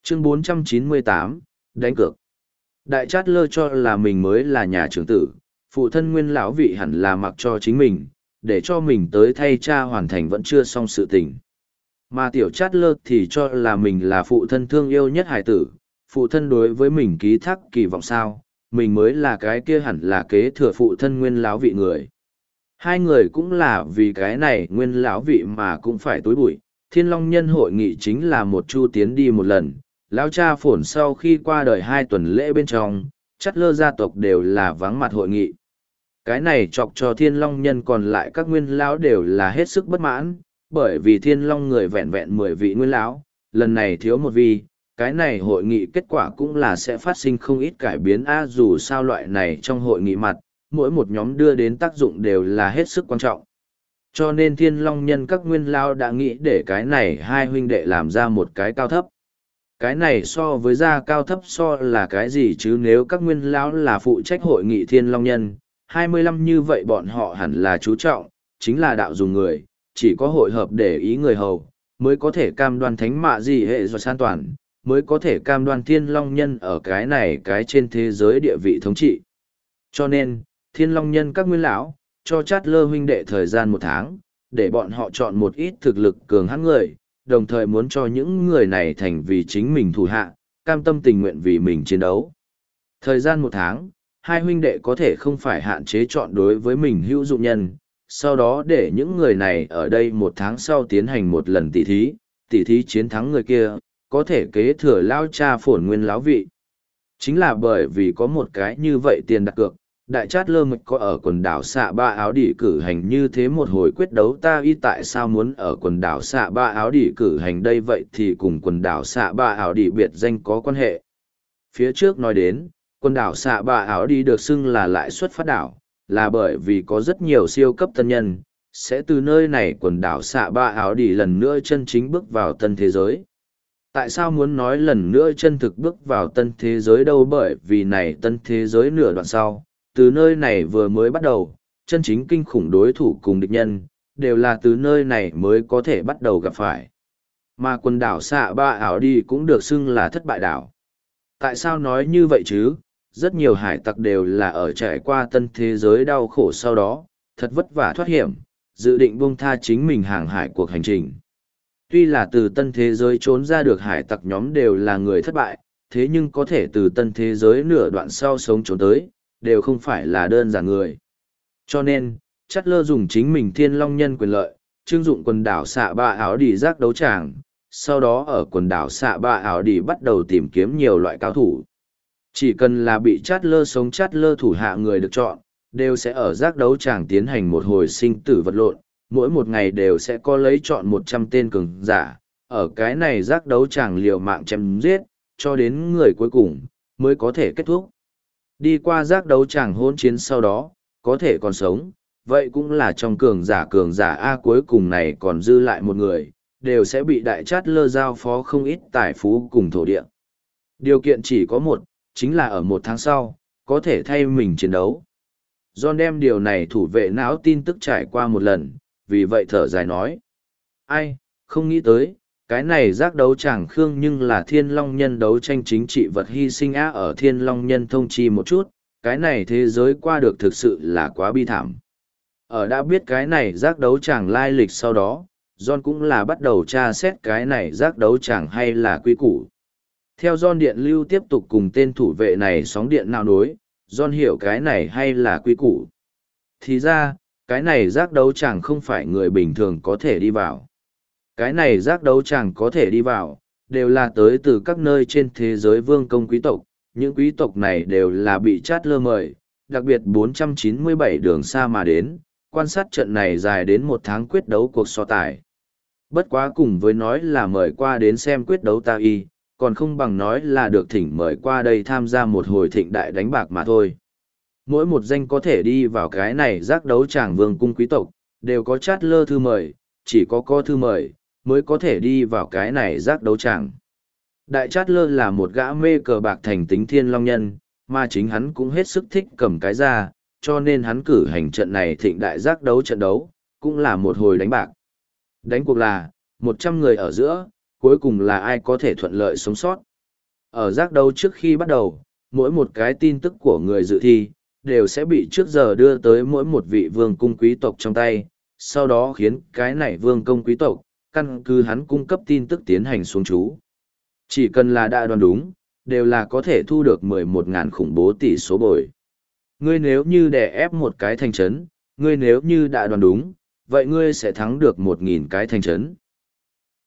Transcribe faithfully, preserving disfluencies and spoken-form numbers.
Chương bốn trăm chín mươi tám, đánh cược. Đại Chát Lơ cho là mình mới là nhà trưởng tử, phụ thân nguyên lão vị hẳn là mặc cho chính mình, để cho mình tới thay cha hoàn thành vẫn chưa xong sự tình. Mà tiểu Chát Lơ thì cho là mình là phụ thân thương yêu nhất hải tử, phụ thân đối với mình ký thác kỳ vọng sao, mình mới là cái kia hẳn là kế thừa phụ thân nguyên lão vị người. Hai người cũng là vì cái này nguyên lão vị mà cũng phải tối bụi. Thiên Long Nhân hội nghị chính là một chu tiến đi một lần, lão cha phổn sau khi qua đời hai tuần lễ bên trong, Chát Lơ gia tộc đều là vắng mặt hội nghị. Cái này chọc cho Thiên Long Nhân còn lại các nguyên lão đều là hết sức bất mãn, bởi vì Thiên Long người vẹn vẹn mười vị nguyên lão, lần này thiếu một vị, cái này hội nghị kết quả cũng là sẽ phát sinh không ít cải biến a dù sao loại này trong hội nghị mặt, mỗi một nhóm đưa đến tác dụng đều là hết sức quan trọng. Cho nên Thiên Long Nhân các nguyên lão đã nghĩ để cái này hai huynh đệ làm ra một cái cao thấp. Cái này so với ra cao thấp so là cái gì chứ nếu các nguyên lão là phụ trách hội nghị Thiên Long Nhân, hai mươi lăm như vậy bọn họ hẳn là chú trọng, chính là đạo dùng người, chỉ có hội hợp để ý người hầu, mới có thể cam đoan thánh mạ gì hệ do san toàn, mới có thể cam đoan Thiên Long Nhân ở cái này cái trên thế giới địa vị thống trị. Cho nên, Thiên Long Nhân các nguyên lão, cho Chát Lơ huynh đệ thời gian một tháng, để bọn họ chọn một ít thực lực cường hãn người, đồng thời muốn cho những người này thành vì chính mình thủ hạ, cam tâm tình nguyện vì mình chiến đấu. Thời gian một tháng, hai huynh đệ có thể không phải hạn chế chọn đối với mình hữu dụng nhân, sau đó để những người này ở đây một tháng sau tiến hành một lần tỉ thí, tỉ thí chiến thắng người kia, có thể kế thừa lao cha phổn nguyên lão vị. Chính là bởi vì có một cái như vậy tiền đặt cược, Đại Chát Lơ Mịch có ở quần đảo xạ ba áo đỉ cử hành như thế một hồi quyết đấu ta y tại sao muốn ở quần đảo xạ ba áo đỉ cử hành đây vậy thì cùng quần đảo xạ ba áo đỉ biệt danh có quan hệ. Phía trước nói đến, quần đảo xạ ba áo đỉ được xưng là lại xuất phát đảo, là bởi vì có rất nhiều siêu cấp tân nhân, sẽ từ nơi này quần đảo xạ ba áo đỉ lần nữa chân chính bước vào tân thế giới. Tại sao muốn nói lần nữa chân thực bước vào tân thế giới đâu bởi vì này tân thế giới nửa đoạn sau, từ nơi này vừa mới bắt đầu, chân chính kinh khủng đối thủ cùng địch nhân, đều là từ nơi này mới có thể bắt đầu gặp phải. Mà quần đảo xạ ba ảo đi cũng được xưng là thất bại đảo. Tại sao nói như vậy chứ? Rất nhiều hải tặc đều là ở trải qua tân thế giới đau khổ sau đó, thật vất vả thoát hiểm, dự định buông tha chính mình hàng hải cuộc hành trình. Tuy là từ tân thế giới trốn ra được hải tặc nhóm đều là người thất bại, thế nhưng có thể từ tân thế giới nửa đoạn sau sống trốn tới, đều không phải là đơn giản người. Cho nên, Chát Lơ dùng chính mình Thiên Long Nhân quyền lợi, trưng dụng quần đảo xạ ba áo đỉ giác đấu tràng, sau đó ở quần đảo xạ ba áo đỉ bắt đầu tìm kiếm nhiều loại cao thủ. Chỉ cần là bị Chát Lơ sống Chát Lơ thủ hạ người được chọn, đều sẽ ở giác đấu tràng tiến hành một hồi sinh tử vật lộn, mỗi một ngày đều sẽ có lấy chọn một trăm tên cường giả, ở cái này giác đấu tràng liều mạng chém giết, cho đến người cuối cùng, mới có thể kết thúc. Đi qua giác đấu tràng hôn chiến sau đó, có thể còn sống, vậy cũng là trong cường giả cường giả A cuối cùng này còn dư lại một người, đều sẽ bị Đại Chát Lơ giao phó không ít tài phú cùng thổ địa. Điều kiện chỉ có một, chính là ở một tháng sau, có thể thay mình chiến đấu. John đem điều này thủ vệ não tin tức trải qua một lần, vì vậy thở dài nói. Ai, không nghĩ tới, cái này giác đấu chàng khương nhưng là Thiên Long Nhân đấu tranh chính trị vật hy sinh á ở Thiên Long Nhân thông chi một chút, cái này thế giới qua được thực sự là quá bi thảm. Ở đã biết cái này giác đấu chàng lai lịch sau đó, John cũng là bắt đầu tra xét cái này giác đấu chàng hay là quy củ. Theo John điện lưu tiếp tục cùng tên thủ vệ này sóng điện nào nối, John hiểu cái này hay là quy củ. Thì ra, cái này giác đấu chàng không phải người bình thường có thể đi vào. Cái này giác đấu chàng có thể đi vào, đều là tới từ các nơi trên thế giới vương công quý tộc. Những quý tộc này đều là bị Chát Lơ mời, đặc biệt bốn trăm chín mươi bảy đường xa mà đến, quan sát trận này dài đến một tháng quyết đấu cuộc so tài. Bất quá cùng với nói là mời qua đến xem quyết đấu ta y, còn không bằng nói là được thỉnh mời qua đây tham gia một hồi thịnh đại đánh bạc mà thôi. Mỗi một danh có thể đi vào cái này giác đấu tràng vương cung quý tộc, đều có Chát Lơ thư mời, chỉ có có thư mời, mới có thể đi vào cái này giác đấu tràng. Đại Chát Lơ là một gã mê cờ bạc thành tính Thiên Long Nhân, mà chính hắn cũng hết sức thích cầm cái ra, cho nên hắn cử hành trận này thịnh đại giác đấu trận đấu, cũng là một hồi đánh bạc. Đánh cuộc là, một trăm người ở giữa, cuối cùng là ai có thể thuận lợi sống sót. Ở giác đấu trước khi bắt đầu, mỗi một cái tin tức của người dự thi, đều sẽ bị trước giờ đưa tới mỗi một vị vương cung quý tộc trong tay, sau đó khiến cái này vương công quý tộc, căn cứ hắn cung cấp tin tức tiến hành xuống chú. Chỉ cần là đã đoán đúng, đều là có thể thu được mười một ngàn khủng bố tỷ số bồi. Ngươi nếu như đè ép một cái thành trấn, ngươi nếu như đã đoán đúng, vậy ngươi sẽ thắng được một nghìn cái thành trấn.